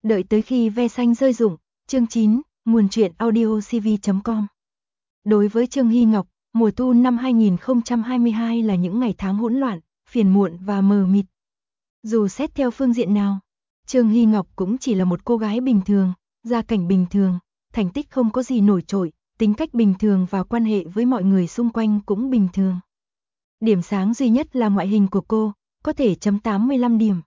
Đợi tới khi ve xanh rơi rụng. Chương 9, nguồn truyện audiocv.com. Đối với Trương Hy Ngọc, mùa thu năm 2022 là những ngày tháng hỗn loạn, phiền muộn và mờ mịt. Dù xét theo phương diện nào, Trương Hy Ngọc cũng chỉ là một cô gái bình thường, gia cảnh bình thường, thành tích không có gì nổi trội, tính cách bình thường và quan hệ với mọi người xung quanh cũng bình thường. Điểm sáng duy nhất là ngoại hình của cô, có thể chấm 85 điểm.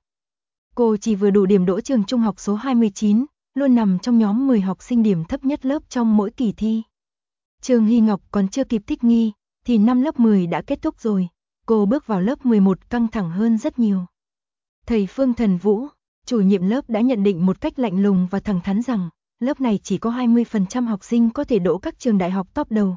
Cô chỉ vừa đủ điểm đỗ trường trung học số 29, luôn nằm trong nhóm 10 học sinh điểm thấp nhất lớp trong mỗi kỳ thi. Trương Hy Ngọc còn chưa kịp thích nghi, thì năm lớp 10 đã kết thúc rồi. Cô bước vào lớp 11 căng thẳng hơn rất nhiều. Thầy Phương Thần Vũ, chủ nhiệm lớp đã nhận định một cách lạnh lùng và thẳng thắn rằng, lớp này chỉ có 20% học sinh có thể đỗ các trường đại học top đầu,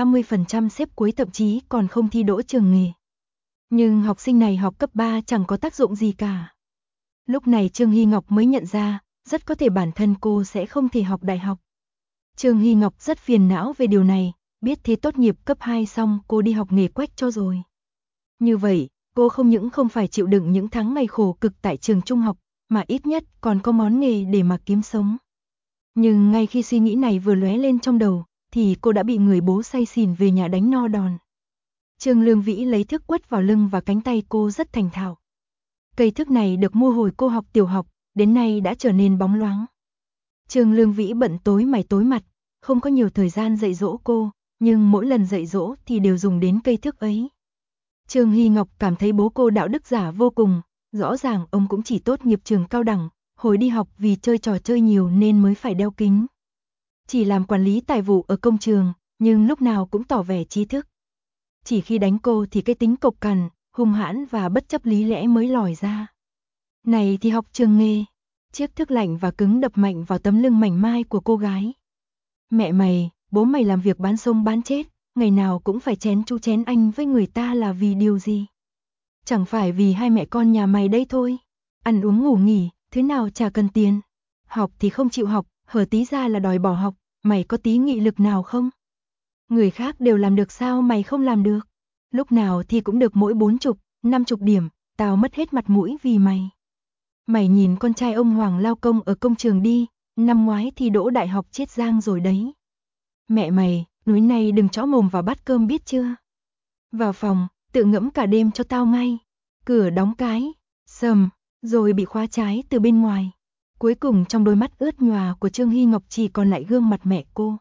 30% xếp cuối thậm chí còn không thi đỗ trường nghề. Nhưng học sinh này học cấp 3 chẳng có tác dụng gì cả. Lúc này Trương Hy Ngọc mới nhận ra, rất có thể bản thân cô sẽ không thể học đại học. Trương Hy Ngọc rất phiền não về điều này, biết thế tốt nghiệp cấp 2 xong cô đi học nghề quách cho rồi. Như vậy, cô không những không phải chịu đựng những tháng ngày khổ cực tại trường trung học, mà ít nhất còn có món nghề để mà kiếm sống. Nhưng ngay khi suy nghĩ này vừa lóe lên trong đầu, thì cô đã bị người bố say xỉn về nhà đánh no đòn. Trương Lương Vĩ lấy thước quất vào lưng và cánh tay cô rất thành thạo. Cây thước này được mua hồi cô học tiểu học, đến nay đã trở nên bóng loáng. Trương Lương Vĩ bận tối mày tối mặt, không có nhiều thời gian dạy dỗ cô, nhưng mỗi lần dạy dỗ thì đều dùng đến cây thước ấy. Trương Hy Ngọc cảm thấy bố cô đạo đức giả vô cùng, rõ ràng ông cũng chỉ tốt nghiệp trường cao đẳng, hồi đi học vì chơi trò chơi nhiều nên mới phải đeo kính. Chỉ làm quản lý tài vụ ở công trường, nhưng lúc nào cũng tỏ vẻ trí thức. Chỉ khi đánh cô thì cái tính cộc cằn, hung hãn và bất chấp lý lẽ mới lòi ra. Này thì học trường nghề. Chiếc thước lạnh và cứng đập mạnh vào tấm lưng mảnh mai của cô gái. Mẹ mày, bố mày làm việc bán sống bán chết, ngày nào cũng phải chén chú chén anh với người ta là vì điều gì? Chẳng phải vì hai mẹ con nhà mày đây thôi. Ăn uống ngủ nghỉ, thế nào chả cần tiền. Học thì không chịu học, hở tí ra là đòi bỏ học, mày có tí nghị lực nào không? Người khác đều làm được sao mày không làm được? Lúc nào thì cũng được mỗi 40, 50 điểm, tao mất hết mặt mũi vì mày. Mày nhìn con trai ông Hoàng lao công ở công trường đi, năm ngoái thì đỗ đại học Chiết Giang rồi đấy. Mẹ mày, núi này đừng chõ mồm vào bát cơm biết chưa? Vào phòng, tự ngẫm cả đêm cho tao ngay. Cửa đóng cái, sầm, rồi bị khóa trái từ bên ngoài. Cuối cùng trong đôi mắt ướt nhòa của Trương Hy Ngọc chỉ còn lại gương mặt mẹ cô.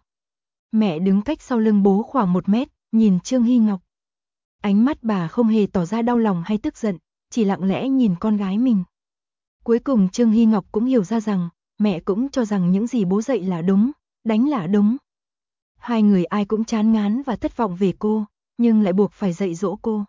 Mẹ đứng cách sau lưng bố khoảng 1 mét, nhìn Trương Hy Ngọc. Ánh mắt bà không hề tỏ ra đau lòng hay tức giận, chỉ lặng lẽ nhìn con gái mình. Cuối cùng Trương Hy Ngọc cũng hiểu ra rằng, mẹ cũng cho rằng những gì bố dạy là đúng, đánh là đúng. Hai người ai cũng chán ngán và thất vọng về cô, nhưng lại buộc phải dạy dỗ cô.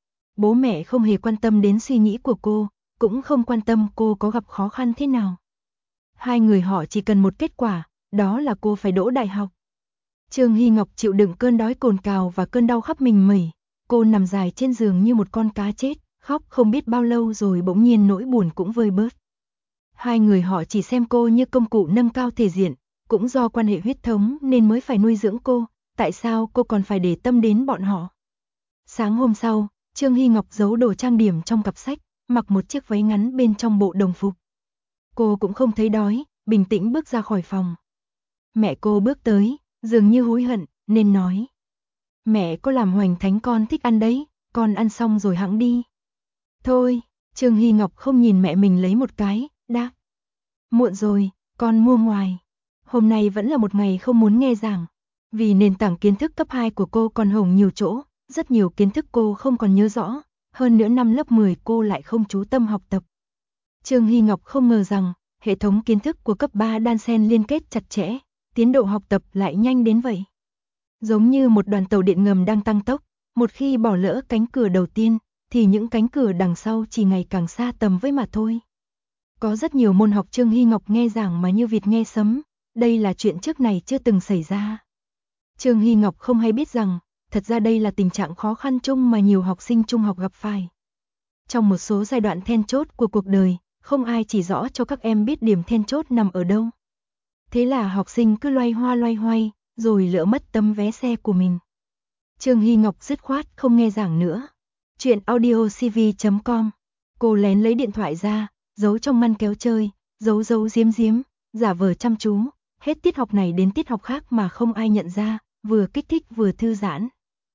Bố mẹ không hề quan tâm đến suy nghĩ của cô, cũng không quan tâm cô có gặp khó khăn thế nào. Hai người họ chỉ cần một kết quả, đó là cô phải đỗ đại học. Trương Hy Ngọc chịu đựng cơn đói cồn cào và cơn đau khắp mình mẩy, cô nằm dài trên giường như một con cá chết, khóc không biết bao lâu rồi bỗng nhiên nỗi buồn cũng vơi bớt. Hai người họ chỉ xem cô như công cụ nâng cao thể diện, cũng do quan hệ huyết thống nên mới phải nuôi dưỡng cô, tại sao cô còn phải để tâm đến bọn họ. Sáng hôm sau, Trương Hy Ngọc giấu đồ trang điểm trong cặp sách, mặc một chiếc váy ngắn bên trong bộ đồng phục. Cô cũng không thấy đói, bình tĩnh bước ra khỏi phòng. Mẹ cô bước tới, dường như hối hận, nên nói. Mẹ có làm hoành thánh con thích ăn đấy, con ăn xong rồi hẵng đi. Thôi, Trương Hy Ngọc không nhìn mẹ mình lấy một cái, đáp. Muộn rồi, con mua ngoài. Hôm nay vẫn là một ngày không muốn nghe giảng. Vì nền tảng kiến thức cấp 2 của cô còn hổng nhiều chỗ, rất nhiều kiến thức cô không còn nhớ rõ. Hơn nữa năm lớp 10 cô lại không chú tâm học tập. Trương Hy Ngọc không ngờ rằng, hệ thống kiến thức của cấp 3 đan xen liên kết chặt chẽ, tiến độ học tập lại nhanh đến vậy. Giống như một đoàn tàu điện ngầm đang tăng tốc, một khi bỏ lỡ cánh cửa đầu tiên, thì những cánh cửa đằng sau chỉ ngày càng xa tầm với mà thôi. Có rất nhiều môn học Trương Hy Ngọc nghe giảng mà như vịt nghe sấm, đây là chuyện trước này chưa từng xảy ra. Trương Hy Ngọc không hay biết rằng, thật ra đây là tình trạng khó khăn chung mà nhiều học sinh trung học gặp phải. Trong một số giai đoạn then chốt của cuộc đời, không ai chỉ rõ cho các em biết điểm then chốt nằm ở đâu. Thế là học sinh cứ loay hoay, rồi lỡ mất tấm vé xe của mình. Trương Hy Ngọc dứt khoát không nghe giảng nữa. Chuyện audiocv.com. Cô lén lấy điện thoại ra, giấu trong ngăn kéo chơi, giấu giấu giếm, giả vờ chăm chú, hết tiết học này đến tiết học khác mà không ai nhận ra, vừa kích thích vừa thư giãn.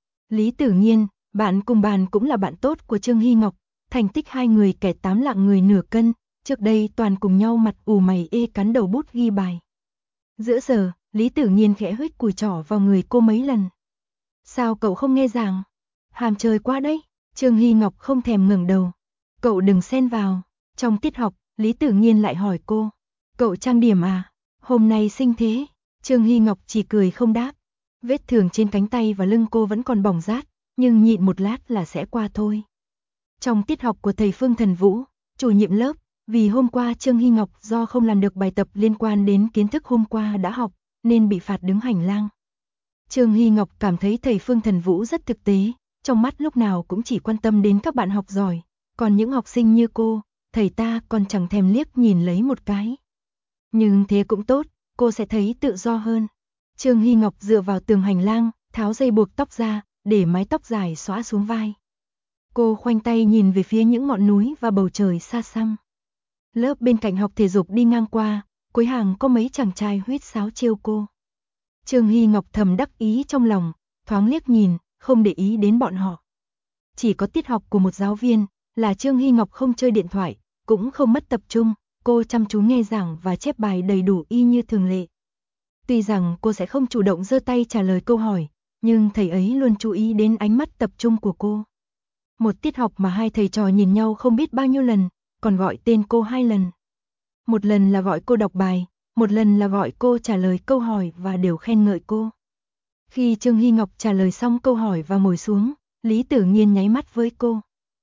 Lý Tử Nghiên, bạn cùng bàn cũng là bạn tốt của Trương Hy Ngọc, thành tích hai người kẻ 8 lạng người nửa cân, trước đây toàn cùng nhau mặt ủ mày ê cắn đầu bút ghi bài. Giữa giờ, Lý Tử Nghiên khẽ huých cùi trỏ vào người cô mấy lần. Sao cậu không nghe giảng? Hàm chơi quá đấy. Trương Hy Ngọc không thèm ngẩng đầu. Cậu đừng xen vào. Trong tiết học, Lý Tử Nghiên lại hỏi cô. Cậu trang điểm à? Hôm nay sinh thế. Trương Hy Ngọc chỉ cười không đáp. Vết thương trên cánh tay và lưng cô vẫn còn bỏng rát, nhưng nhịn một lát là sẽ qua thôi. Trong tiết học của thầy Phương Thần Vũ, chủ nhiệm lớp, vì hôm qua Trương Hy Ngọc do không làm được bài tập liên quan đến kiến thức hôm qua đã học, nên bị phạt đứng hành lang. Trương Hy Ngọc cảm thấy thầy Phương Thần Vũ rất thực tế, trong mắt lúc nào cũng chỉ quan tâm đến các bạn học giỏi, còn những học sinh như cô, thầy ta còn chẳng thèm liếc nhìn lấy một cái. Nhưng thế cũng tốt, cô sẽ thấy tự do hơn. Trương Hy Ngọc dựa vào tường hành lang, tháo dây buộc tóc ra, để mái tóc dài xõa xuống vai. Cô khoanh tay nhìn về phía những ngọn núi và bầu trời xa xăm. Lớp bên cạnh học thể dục đi ngang qua, cuối hàng có mấy chàng trai huýt sáo trêu cô. Trương Hy Ngọc thầm đắc ý trong lòng, thoáng liếc nhìn, không để ý đến bọn họ. Chỉ có tiết học của một giáo viên, là Trương Hy Ngọc không chơi điện thoại, cũng không mất tập trung, cô chăm chú nghe giảng và chép bài đầy đủ y như thường lệ. Tuy rằng cô sẽ không chủ động giơ tay trả lời câu hỏi, nhưng thầy ấy luôn chú ý đến ánh mắt tập trung của cô. Một tiết học mà hai thầy trò nhìn nhau không biết bao nhiêu lần, còn gọi tên cô 2 lần. Một lần là gọi cô đọc bài, một lần là gọi cô trả lời câu hỏi và đều khen ngợi cô. Khi Trương Hy Ngọc trả lời xong câu hỏi và ngồi xuống, Lý Tử Nghiên nháy mắt với cô.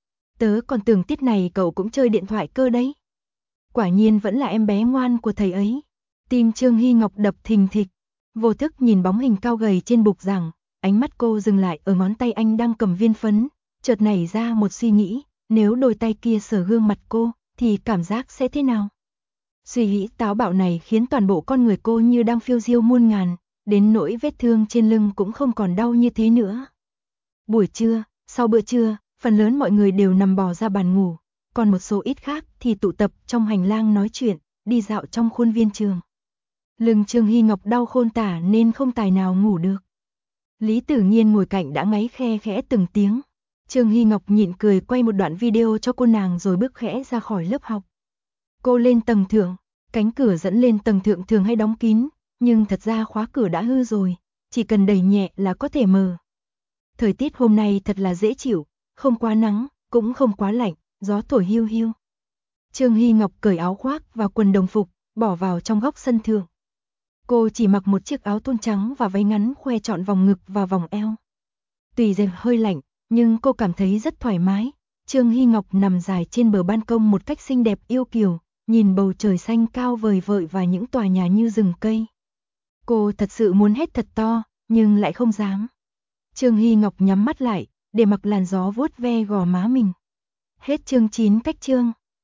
Tớ còn tưởng tiết này cậu cũng chơi điện thoại cơ đấy. Quả nhiên vẫn là em bé ngoan của thầy ấy. Tim Trương Hy Ngọc đập thình thịch, vô thức nhìn bóng hình cao gầy trên bục giảng, ánh mắt cô dừng lại ở ngón tay anh đang cầm viên phấn, chợt nảy ra một suy nghĩ, nếu đôi tay kia sờ gương mặt cô, thì cảm giác sẽ thế nào? Suy nghĩ táo bạo này khiến toàn bộ con người cô như đang phiêu diêu muôn ngàn, đến nỗi vết thương trên lưng cũng không còn đau như thế nữa. Buổi trưa, sau bữa trưa, phần lớn mọi người đều nằm bò ra bàn ngủ, còn một số ít khác thì tụ tập trong hành lang nói chuyện, đi dạo trong khuôn viên trường. Lưng Trương Hy Ngọc đau khôn tả nên không tài nào ngủ được. Lý Tử Nghiên ngồi cạnh đã ngáy khe khẽ từng tiếng. Trương Hy Ngọc nhịn cười quay một đoạn video cho cô nàng rồi bước khẽ ra khỏi lớp học. Cô lên tầng thượng, cánh cửa dẫn lên tầng thượng thường hay đóng kín, nhưng thật ra khóa cửa đã hư rồi, chỉ cần đẩy nhẹ là có thể mở. Thời tiết hôm nay thật là dễ chịu, không quá nắng, cũng không quá lạnh, gió thổi hiu hiu. Trương Hy Ngọc cởi áo khoác và quần đồng phục, bỏ vào trong góc sân thượng. Cô chỉ mặc một chiếc áo thun trắng và váy ngắn khoe trọn vòng ngực và vòng eo. Tuy rằng hơi lạnh, nhưng cô cảm thấy rất thoải mái. Trương Hy Ngọc nằm dài trên bờ ban công một cách xinh đẹp yêu kiều, nhìn bầu trời xanh cao vời vợi và những tòa nhà như rừng cây. Cô thật sự muốn hét thật to, nhưng lại không dám. Trương Hy Ngọc nhắm mắt lại, để mặc làn gió vuốt ve gò má mình. Hết chương 9 cách chương.